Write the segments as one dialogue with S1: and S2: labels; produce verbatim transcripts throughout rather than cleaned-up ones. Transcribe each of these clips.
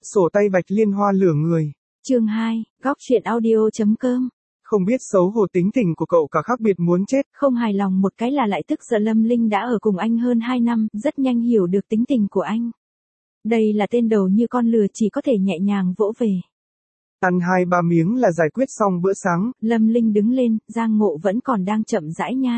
S1: Sổ tay bạch liên hoa lửa người.
S2: Chương hai, góc truyện audio chấm com.
S1: Không biết xấu hổ tính tình của cậu cả khác biệt muốn chết.
S2: Không hài lòng một cái là lại tức giận. Lâm Linh đã ở cùng anh hơn hai năm, rất nhanh hiểu được tính tình của anh. Đây là tên đầu như con lừa, chỉ có thể nhẹ nhàng vỗ về.
S1: Ăn hai ba miếng là giải quyết xong bữa sáng.
S2: Lâm Linh đứng lên, Giang Ngộ vẫn còn đang chậm rãi nhai.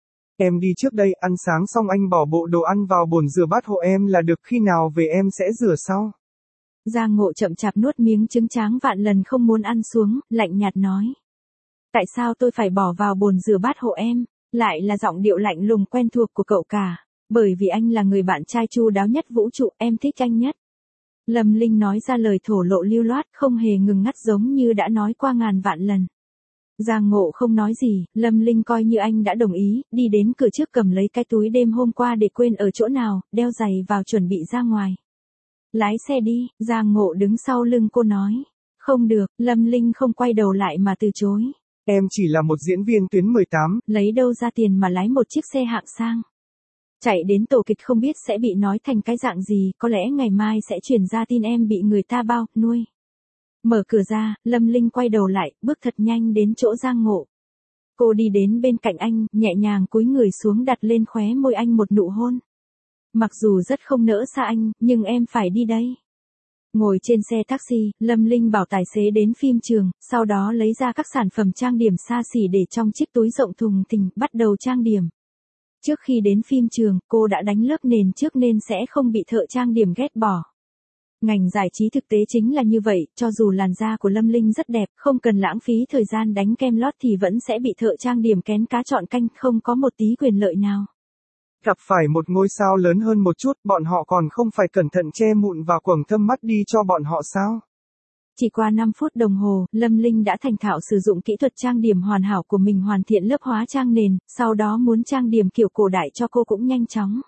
S1: Em đi trước đây, ăn sáng xong anh bỏ bộ đồ ăn vào bồn rửa bát hộ em là được, khi nào về em sẽ rửa sau.
S2: Giang Ngộ chậm chạp nuốt miếng trứng tráng vạn lần không muốn ăn xuống, lạnh nhạt nói. Tại sao tôi phải bỏ vào bồn rửa bát hộ em? Lại là giọng điệu lạnh lùng quen thuộc của cậu cả. Bởi vì anh là người bạn trai chu đáo nhất vũ trụ, em thích anh nhất. Lâm Linh nói ra lời thổ lộ lưu loát, không hề ngừng ngắt, giống như đã nói qua ngàn vạn lần. Giang Ngộ không nói gì, Lâm Linh coi như anh đã đồng ý, đi đến cửa trước cầm lấy cái túi đêm hôm qua để quên ở chỗ nào, đeo giày vào chuẩn bị ra ngoài. Lái xe đi, Giang Ngộ đứng sau lưng cô nói. Không được, Lâm Linh không quay đầu lại mà từ chối.
S1: Em chỉ là một diễn viên tuyến mười tám.
S2: Lấy đâu ra tiền mà lái một chiếc xe hạng sang. Chạy đến tổ kịch không biết sẽ bị nói thành cái dạng gì, có lẽ ngày mai sẽ truyền ra tin em bị người ta bao, nuôi. Mở cửa ra, Lâm Linh quay đầu lại, bước thật nhanh đến chỗ Giang Ngộ. Cô đi đến bên cạnh anh, nhẹ nhàng cúi người xuống đặt lên khóe môi anh một nụ hôn. Mặc dù rất không nỡ xa anh, nhưng em phải đi đây. Ngồi trên xe taxi, Lâm Linh bảo tài xế đến phim trường, sau đó lấy ra các sản phẩm trang điểm xa xỉ để trong chiếc túi rộng thùng thình, bắt đầu trang điểm. Trước khi đến phim trường, cô đã đánh lớp nền trước nên sẽ không bị thợ trang điểm ghét bỏ. Ngành giải trí thực tế chính là như vậy, cho dù làn da của Lâm Linh rất đẹp, không cần lãng phí thời gian đánh kem lót thì vẫn sẽ bị thợ trang điểm kén cá chọn canh, không có một tí quyền lợi nào.
S1: Gặp phải một ngôi sao lớn hơn một chút, bọn họ còn không phải cẩn thận che mụn và quầng thâm mắt đi cho bọn họ sao?
S2: Chỉ qua năm phút đồng hồ, Lâm Linh đã thành thạo sử dụng kỹ thuật trang điểm hoàn hảo của mình, hoàn thiện lớp hóa trang nền, sau đó muốn trang điểm kiểu cổ đại cho cô cũng nhanh chóng.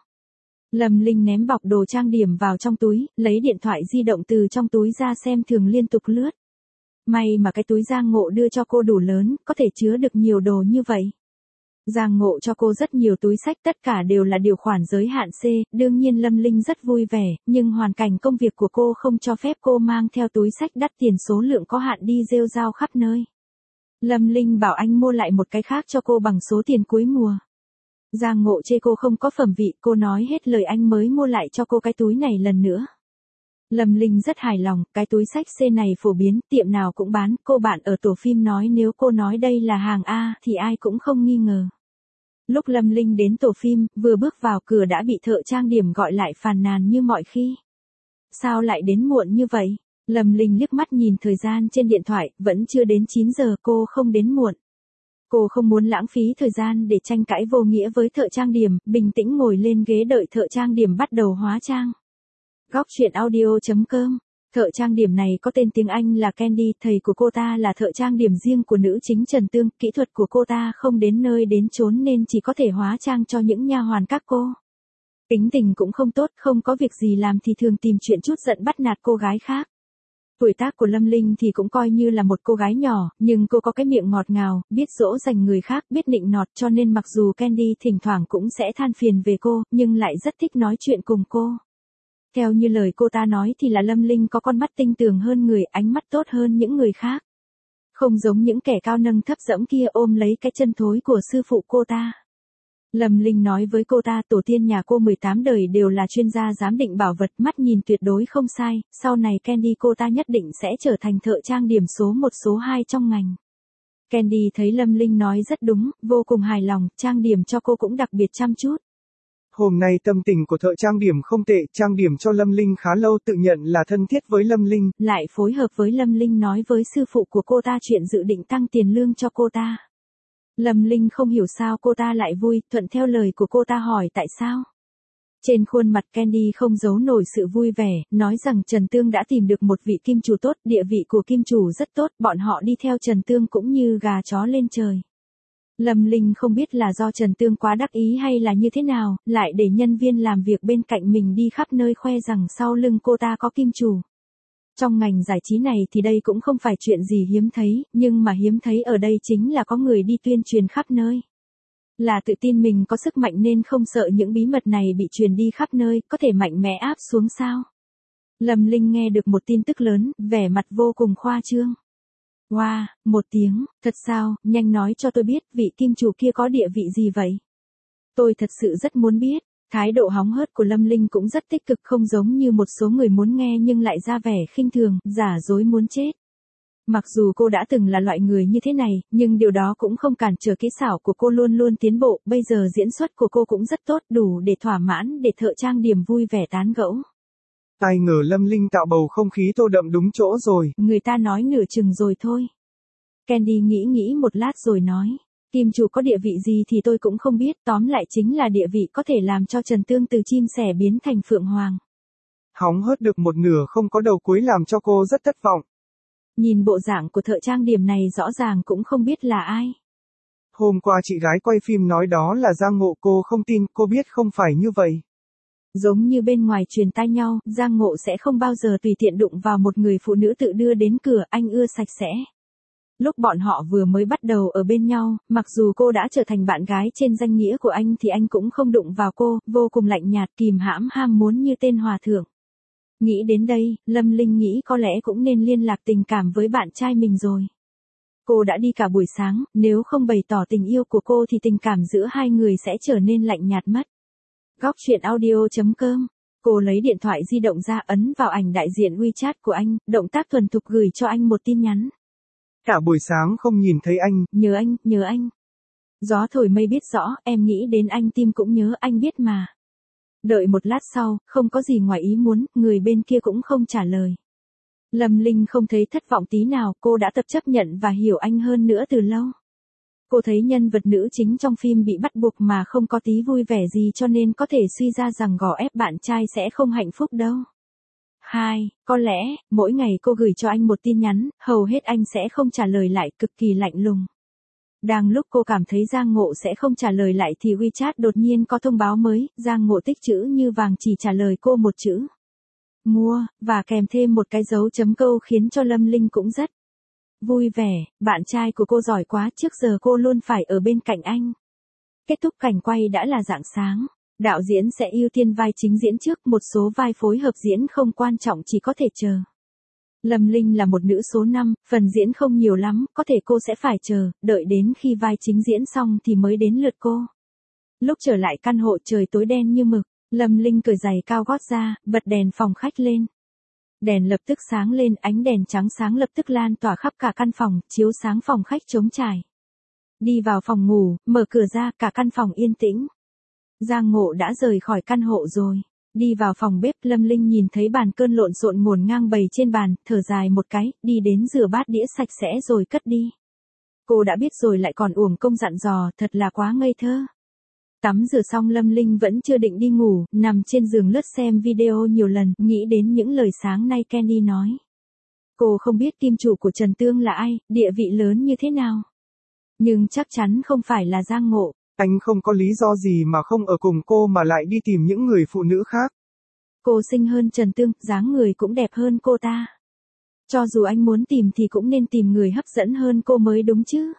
S2: Lâm Linh ném bọc đồ trang điểm vào trong túi, lấy điện thoại di động từ trong túi ra xem thường, liên tục lướt. May mà cái túi Giang Ngộ đưa cho cô đủ lớn, có thể chứa được nhiều đồ như vậy. Giang Ngộ cho cô rất nhiều túi xách, tất cả đều là điều khoản giới hạn C, đương nhiên Lâm Linh rất vui vẻ, nhưng hoàn cảnh công việc của cô không cho phép cô mang theo túi xách đắt tiền số lượng có hạn đi rêu rao khắp nơi. Lâm Linh bảo anh mua lại một cái khác cho cô bằng số tiền cuối mùa. Giang Ngộ chê cô không có phẩm vị, cô nói hết lời anh mới mua lại cho cô cái túi này lần nữa. Lâm Linh rất hài lòng, cái túi xách C này phổ biến, tiệm nào cũng bán, cô bạn ở tổ phim nói nếu cô nói đây là hàng A thì ai cũng không nghi ngờ. Lúc Lâm Linh đến tổ phim, vừa bước vào cửa đã bị thợ trang điểm gọi lại phàn nàn như mọi khi. Sao lại đến muộn như vậy? Lâm Linh liếc mắt nhìn thời gian trên điện thoại, vẫn chưa đến chín giờ, cô không đến muộn. Cô không muốn lãng phí thời gian để tranh cãi vô nghĩa với thợ trang điểm, bình tĩnh ngồi lên ghế đợi thợ trang điểm bắt đầu hóa trang. Góc truyện audio chấm com. Thợ trang điểm này có tên tiếng Anh là Candy, thầy của cô ta là thợ trang điểm riêng của nữ chính Trần Tương, kỹ thuật của cô ta không đến nơi đến chốn nên chỉ có thể hóa trang cho những nha hoàn các cô. Tính tình cũng không tốt, không có việc gì làm thì thường tìm chuyện chút giận bắt nạt cô gái khác. Tuổi tác của Lâm Linh thì cũng coi như là một cô gái nhỏ, nhưng cô có cái miệng ngọt ngào, biết dỗ dành người khác, biết nịnh nọt, cho nên mặc dù Candy thỉnh thoảng cũng sẽ than phiền về cô, nhưng lại rất thích nói chuyện cùng cô. Theo như lời cô ta nói thì là Lâm Linh có con mắt tinh tường hơn người, ánh mắt tốt hơn những người khác. Không giống những kẻ cao nâng thấp dẫm kia ôm lấy cái chân thối của sư phụ cô ta. Lâm Linh nói với cô ta tổ tiên nhà cô mười tám đời đều là chuyên gia giám định bảo vật, mắt nhìn tuyệt đối không sai, sau này Candy cô ta nhất định sẽ trở thành thợ trang điểm số một số hai trong ngành. Candy thấy Lâm Linh nói rất đúng, vô cùng hài lòng, trang điểm cho cô cũng đặc biệt chăm chút.
S1: Hôm nay tâm tình của thợ trang điểm không tệ, trang điểm cho Lâm Linh khá lâu, tự nhận là thân thiết với Lâm Linh.
S2: Lại phối hợp với Lâm Linh nói với sư phụ của cô ta chuyện dự định tăng tiền lương cho cô ta. Lâm Linh không hiểu sao cô ta lại vui, thuận theo lời của cô ta hỏi tại sao. Trên khuôn mặt Candy không giấu nổi sự vui vẻ, nói rằng Trần Tương đã tìm được một vị kim chủ tốt, địa vị của kim chủ rất tốt, bọn họ đi theo Trần Tương cũng như gà chó lên trời. Lâm Linh không biết là do Trần Tương quá đắc ý hay là như thế nào, lại để nhân viên làm việc bên cạnh mình đi khắp nơi khoe rằng sau lưng cô ta có kim chủ. Trong ngành giải trí này thì đây cũng không phải chuyện gì hiếm thấy, nhưng mà hiếm thấy ở đây chính là có người đi tuyên truyền khắp nơi. Là tự tin mình có sức mạnh nên không sợ những bí mật này bị truyền đi khắp nơi, có thể mạnh mẽ áp xuống sao. Lâm Linh nghe được một tin tức lớn, vẻ mặt vô cùng khoa trương. Wow, một tiếng, thật sao, nhanh nói cho tôi biết, vị kim chủ kia có địa vị gì vậy? Tôi thật sự rất muốn biết. Thái độ hóng hớt của Lâm Linh cũng rất tích cực, không giống như một số người muốn nghe nhưng lại ra vẻ khinh thường, giả dối muốn chết. Mặc dù cô đã từng là loại người như thế này, nhưng điều đó cũng không cản trở kỹ xảo của cô luôn luôn tiến bộ, bây giờ diễn xuất của cô cũng rất tốt, đủ để thỏa mãn để thợ trang điểm vui vẻ tán gẫu.
S1: Ai ngờ Lâm Linh tạo bầu không khí tô đậm đúng chỗ rồi.
S2: Người ta nói nửa chừng rồi thôi. Candy nghĩ nghĩ một lát rồi nói. Kim chủ có địa vị gì thì tôi cũng không biết, tóm lại chính là địa vị có thể làm cho Trần Tương từ chim sẻ biến thành phượng hoàng.
S1: Hóng hớt được một nửa không có đầu cuối làm cho cô rất thất vọng.
S2: Nhìn bộ dạng của thợ trang điểm này rõ ràng cũng không biết là ai.
S1: Hôm qua chị gái quay phim nói đó là Giang Ngộ, cô không tin, cô biết không phải như vậy.
S2: Giống như bên ngoài truyền tai nhau, Giang Ngộ sẽ không bao giờ tùy tiện đụng vào một người phụ nữ tự đưa đến cửa, anh ưa sạch sẽ. Lúc bọn họ vừa mới bắt đầu ở bên nhau, mặc dù cô đã trở thành bạn gái trên danh nghĩa của anh thì anh cũng không đụng vào cô, vô cùng lạnh nhạt, kìm hãm ham muốn như tên hòa thượng. Nghĩ đến đây, Lâm Linh nghĩ có lẽ cũng nên liên lạc tình cảm với bạn trai mình rồi. Cô đã đi cả buổi sáng, nếu không bày tỏ tình yêu của cô thì tình cảm giữa hai người sẽ trở nên lạnh nhạt mất. Góc truyện audio chấm com. Cô lấy điện thoại di động ra, ấn vào ảnh đại diện WeChat của anh, động tác thuần thục gửi cho anh một tin nhắn.
S1: Cả buổi sáng không nhìn thấy anh.
S2: Nhớ anh, nhớ anh. Gió thổi mây biết rõ, em nghĩ đến anh tim cũng nhớ, anh biết mà. Đợi một lát sau, không có gì ngoài ý muốn, người bên kia cũng không trả lời. Lâm Linh không thấy thất vọng tí nào, cô đã tập chấp nhận và hiểu anh hơn nữa từ lâu. Cô thấy nhân vật nữ chính trong phim bị bắt buộc mà không có tí vui vẻ gì cho nên có thể suy ra rằng gò ép bạn trai sẽ không hạnh phúc đâu. Hai, có lẽ, mỗi ngày cô gửi cho anh một tin nhắn, hầu hết anh sẽ không trả lời lại, cực kỳ lạnh lùng. Đang lúc cô cảm thấy Giang Ngộ sẽ không trả lời lại thì WeChat đột nhiên có thông báo mới, Giang Ngộ tích chữ như vàng chỉ trả lời cô một chữ. Mua, và kèm thêm một cái dấu chấm câu khiến cho Lâm Linh cũng rất vui vẻ, bạn trai của cô giỏi quá, trước giờ cô luôn phải ở bên cạnh anh. Kết thúc cảnh quay đã là rạng sáng. Đạo diễn sẽ ưu tiên vai chính diễn trước, một số vai phối hợp diễn không quan trọng chỉ có thể chờ. Lâm Linh là một nữ số năm, phần diễn không nhiều lắm, có thể cô sẽ phải chờ, đợi đến khi vai chính diễn xong thì mới đến lượt cô. Lúc trở lại căn hộ trời tối đen như mực, Lâm Linh cởi giày cao gót ra, bật đèn phòng khách lên. Đèn lập tức sáng lên, ánh đèn trắng sáng lập tức lan tỏa khắp cả căn phòng, chiếu sáng phòng khách trống trải. Đi vào phòng ngủ, mở cửa ra, cả căn phòng yên tĩnh. Giang Ngộ đã rời khỏi căn hộ rồi. Đi vào phòng bếp, Lâm Linh nhìn thấy bàn cơm lộn xộn ngổn ngang bày trên bàn, thở dài một cái, đi đến rửa bát đĩa sạch sẽ rồi cất đi. Cô đã biết rồi lại còn uổng công dặn dò, thật là quá ngây thơ. Tắm rửa xong Lâm Linh vẫn chưa định đi ngủ, nằm trên giường lướt xem video nhiều lần, nghĩ đến những lời sáng nay Candy nói. Cô không biết kim chủ của Trần Tương là ai, địa vị lớn như thế nào. Nhưng chắc chắn không phải là Giang Ngộ.
S1: Anh không có lý do gì mà không ở cùng cô mà lại đi tìm những người phụ nữ khác.
S2: Cô xinh hơn Trần Tương, dáng người cũng đẹp hơn cô ta. Cho dù anh muốn tìm thì cũng nên tìm người hấp dẫn hơn cô mới đúng chứ.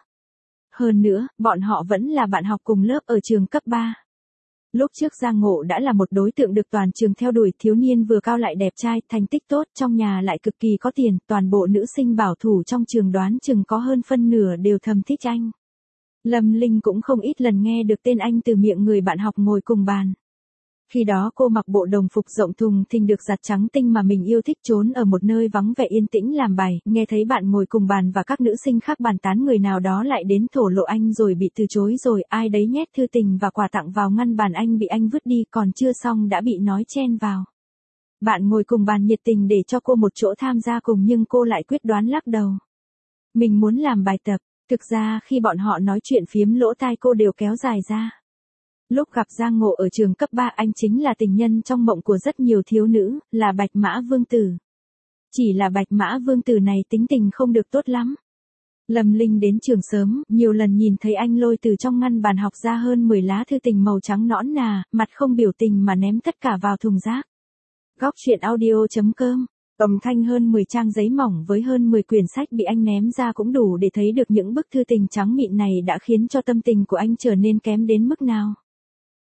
S2: Hơn nữa, bọn họ vẫn là bạn học cùng lớp ở trường cấp ba. Lúc trước Giang Ngộ đã là một đối tượng được toàn trường theo đuổi, thiếu niên vừa cao lại đẹp trai, thành tích tốt, trong nhà lại cực kỳ có tiền, toàn bộ nữ sinh bảo thủ trong trường đoán chừng có hơn phân nửa đều thầm thích anh. Lâm Linh cũng không ít lần nghe được tên anh từ miệng người bạn học ngồi cùng bàn. Khi đó cô mặc bộ đồng phục rộng thùng thình được giặt trắng tinh mà mình yêu thích, trốn ở một nơi vắng vẻ yên tĩnh làm bài, nghe thấy bạn ngồi cùng bàn và các nữ sinh khác bàn tán người nào đó lại đến thổ lộ anh rồi bị từ chối rồi, ai đấy nhét thư tình và quà tặng vào ngăn bàn anh bị anh vứt đi, còn chưa xong đã bị nói chen vào. Bạn ngồi cùng bàn nhiệt tình để cho cô một chỗ tham gia cùng nhưng cô lại quyết đoán lắc đầu. Mình muốn làm bài tập. Thực ra khi bọn họ nói chuyện phiếm lỗ tai cô đều kéo dài ra. Lúc gặp Giang Ngộ ở trường cấp ba, anh chính là tình nhân trong mộng của rất nhiều thiếu nữ, là Bạch Mã Vương Tử. Chỉ là Bạch Mã Vương Tử này tính tình không được tốt lắm. Lâm Linh đến trường sớm, nhiều lần nhìn thấy anh lôi từ trong ngăn bàn học ra hơn mười lá thư tình màu trắng nõn nà, mặt không biểu tình mà ném tất cả vào thùng rác. Góc truyện audio chấm com. Âm thanh hơn mười trang giấy mỏng với hơn mười quyển sách bị anh ném ra cũng đủ để thấy được những bức thư tình trắng mịn này đã khiến cho tâm tình của anh trở nên kém đến mức nào.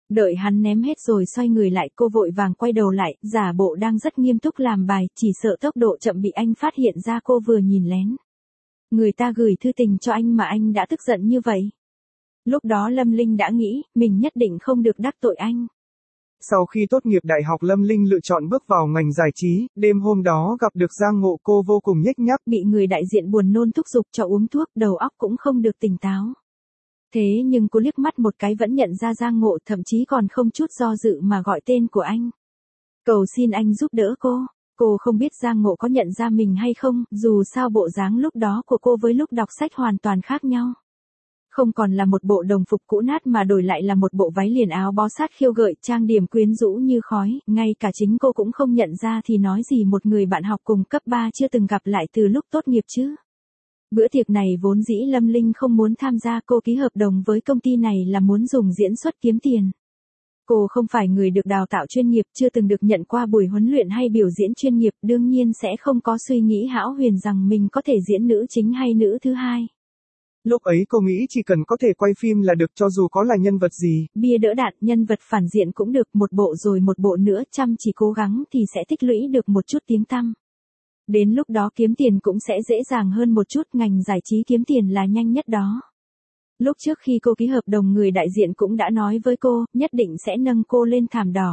S2: Đợi hắn ném hết rồi xoay người lại, cô vội vàng quay đầu lại, giả bộ đang rất nghiêm túc làm bài, chỉ sợ tốc độ chậm bị anh phát hiện ra cô vừa nhìn lén. Người ta gửi thư tình cho anh mà anh đã tức giận như vậy. Lúc đó Lâm Linh đã nghĩ, mình nhất định không được đắc tội anh.
S1: Sau khi tốt nghiệp đại học Lâm Linh lựa chọn bước vào ngành giải trí, đêm hôm đó gặp được Giang Ngộ, cô vô cùng nhếch nhác.
S2: Bị người đại diện buồn nôn thúc giục cho uống thuốc, đầu óc cũng không được tỉnh táo. Thế nhưng cô liếc mắt một cái vẫn nhận ra Giang Ngộ, thậm chí còn không chút do dự mà gọi tên của anh. Cầu xin anh giúp đỡ cô. Cô không biết Giang Ngộ có nhận ra mình hay không, dù sao bộ dáng lúc đó của cô với lúc đọc sách hoàn toàn khác nhau. Không còn là một bộ đồng phục cũ nát mà đổi lại là một bộ váy liền áo bó sát khiêu gợi, trang điểm quyến rũ như khói, ngay cả chính cô cũng không nhận ra thì nói gì một người bạn học cùng cấp ba chưa từng gặp lại từ lúc tốt nghiệp chứ. Bữa tiệc này vốn dĩ Lâm Linh không muốn tham gia, cô ký hợp đồng với công ty này là muốn dùng diễn xuất kiếm tiền. Cô không phải người được đào tạo chuyên nghiệp, chưa từng được nhận qua buổi huấn luyện hay biểu diễn chuyên nghiệp, đương nhiên sẽ không có suy nghĩ hão huyền rằng mình có thể diễn nữ chính hay nữ thứ hai.
S1: Lúc ấy cô nghĩ chỉ cần có thể quay phim là được, cho dù có là nhân vật gì.
S2: Bia đỡ đạn, nhân vật phản diện cũng được, một bộ rồi một bộ nữa, chăm chỉ cố gắng thì sẽ tích lũy được một chút tiếng tăm. Đến lúc đó kiếm tiền cũng sẽ dễ dàng hơn một chút, ngành giải trí kiếm tiền là nhanh nhất đó. Lúc trước khi cô ký hợp đồng, người đại diện cũng đã nói với cô, nhất định sẽ nâng cô lên thảm đỏ.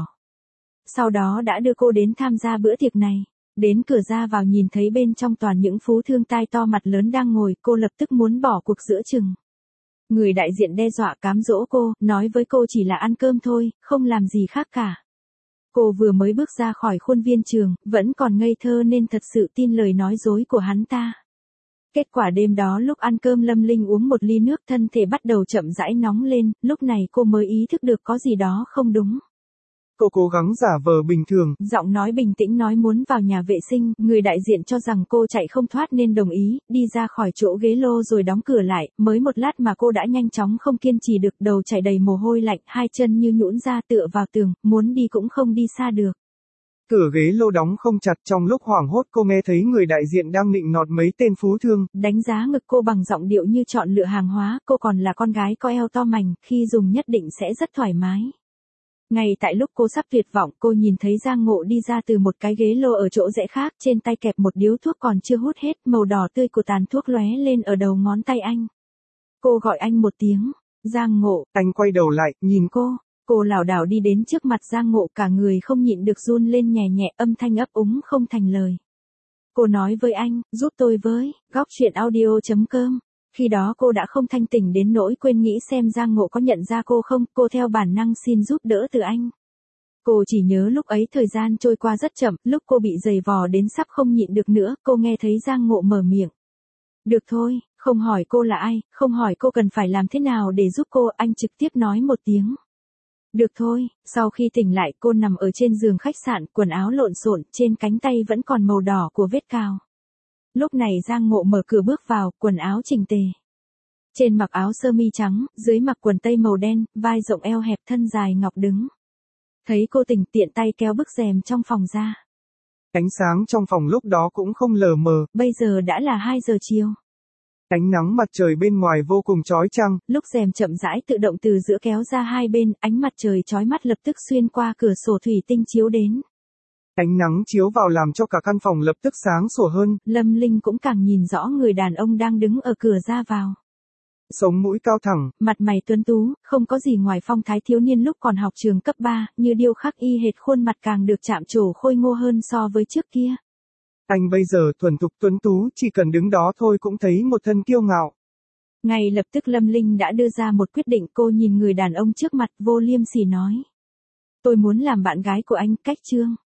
S2: Sau đó đã đưa cô đến tham gia bữa tiệc này. Đến cửa ra vào nhìn thấy bên trong toàn những phú thương tai to mặt lớn đang ngồi, cô lập tức muốn bỏ cuộc giữa chừng. Người đại diện đe dọa cám dỗ cô, nói với cô chỉ là ăn cơm thôi, không làm gì khác cả. Cô vừa mới bước ra khỏi khuôn viên trường, vẫn còn ngây thơ nên thật sự tin lời nói dối của hắn ta. Kết quả đêm đó lúc ăn cơm Lâm Linh uống một ly nước, thân thể bắt đầu chậm rãi nóng lên, lúc này cô mới ý thức được có gì đó không đúng.
S1: Cô cố gắng giả vờ bình thường.
S2: Giọng nói bình tĩnh nói muốn vào nhà vệ sinh, người đại diện cho rằng cô chạy không thoát nên đồng ý, đi ra khỏi chỗ ghế lô rồi đóng cửa lại, mới một lát mà cô đã nhanh chóng không kiên trì được, đầu chảy đầy mồ hôi lạnh, hai chân như nhũn ra tựa vào tường, muốn đi cũng không đi xa được.
S1: Cửa ghế lô đóng không chặt, trong lúc hoảng hốt cô nghe thấy người đại diện đang nịnh nọt mấy tên phú thương.
S2: Đánh giá ngực cô bằng giọng điệu như chọn lựa hàng hóa, cô còn là con gái có eo to mảnh, khi dùng nhất định sẽ rất thoải mái. Ngay tại lúc cô sắp tuyệt vọng, cô nhìn thấy Giang Ngộ đi ra từ một cái ghế lô ở chỗ rẽ khác, trên tay kẹp một điếu thuốc còn chưa hút hết, màu đỏ tươi của tàn thuốc lóe lên ở đầu ngón tay anh. Cô gọi anh một tiếng, Giang Ngộ.
S1: Anh quay đầu lại, nhìn
S2: cô. Cô lảo đảo đi đến trước mặt Giang Ngộ, cả người không nhịn được run lên nhẹ nhẹ, âm thanh ấp úng không thành lời. Cô nói với anh, giúp tôi với, góc truyện audio chấm com. Khi đó cô đã không thanh tỉnh đến nỗi quên nghĩ xem Giang Ngộ có nhận ra cô không, cô theo bản năng xin giúp đỡ từ anh. Cô chỉ nhớ lúc ấy thời gian trôi qua rất chậm, lúc cô bị giày vò đến sắp không nhịn được nữa, cô nghe thấy Giang Ngộ mở miệng. Được thôi, không hỏi cô là ai, không hỏi cô cần phải làm thế nào để giúp cô, anh trực tiếp nói một tiếng. Được thôi, sau khi tỉnh lại cô nằm ở trên giường khách sạn, quần áo lộn xộn, trên cánh tay vẫn còn màu đỏ của vết cào. Lúc này Giang Ngộ mở cửa bước vào, quần áo chỉnh tề. Trên mặc áo sơ mi trắng, dưới mặc quần tây màu đen, vai rộng eo hẹp thân dài ngọc đứng. Thấy cô tỉnh tiện tay kéo bức rèm trong phòng ra.
S1: Ánh sáng trong phòng lúc đó cũng không lờ mờ.
S2: Bây giờ đã là hai giờ chiều.
S1: Ánh nắng mặt trời bên ngoài vô cùng chói chang.
S2: Lúc rèm chậm rãi tự động từ giữa kéo ra hai bên, ánh mặt trời chói mắt lập tức xuyên qua cửa sổ thủy tinh chiếu đến.
S1: Ánh nắng chiếu vào làm cho cả căn phòng lập tức sáng sủa hơn.
S2: Lâm Linh cũng càng nhìn rõ người đàn ông đang đứng ở cửa ra vào.
S1: Sống mũi cao thẳng,
S2: mặt mày tuấn tú, không có gì ngoài phong thái thiếu niên lúc còn học trường cấp ba, như điêu khắc y hệt, khuôn mặt càng được chạm trổ khôi ngô hơn so với trước kia.
S1: Anh bây giờ thuần thục tuấn tú, chỉ cần đứng đó thôi cũng thấy một thân kiêu ngạo.
S2: Ngay lập tức Lâm Linh đã đưa ra một quyết định, cô nhìn người đàn ông trước mặt vô liêm sỉ nói. Tôi muốn làm bạn gái của anh, cách chương.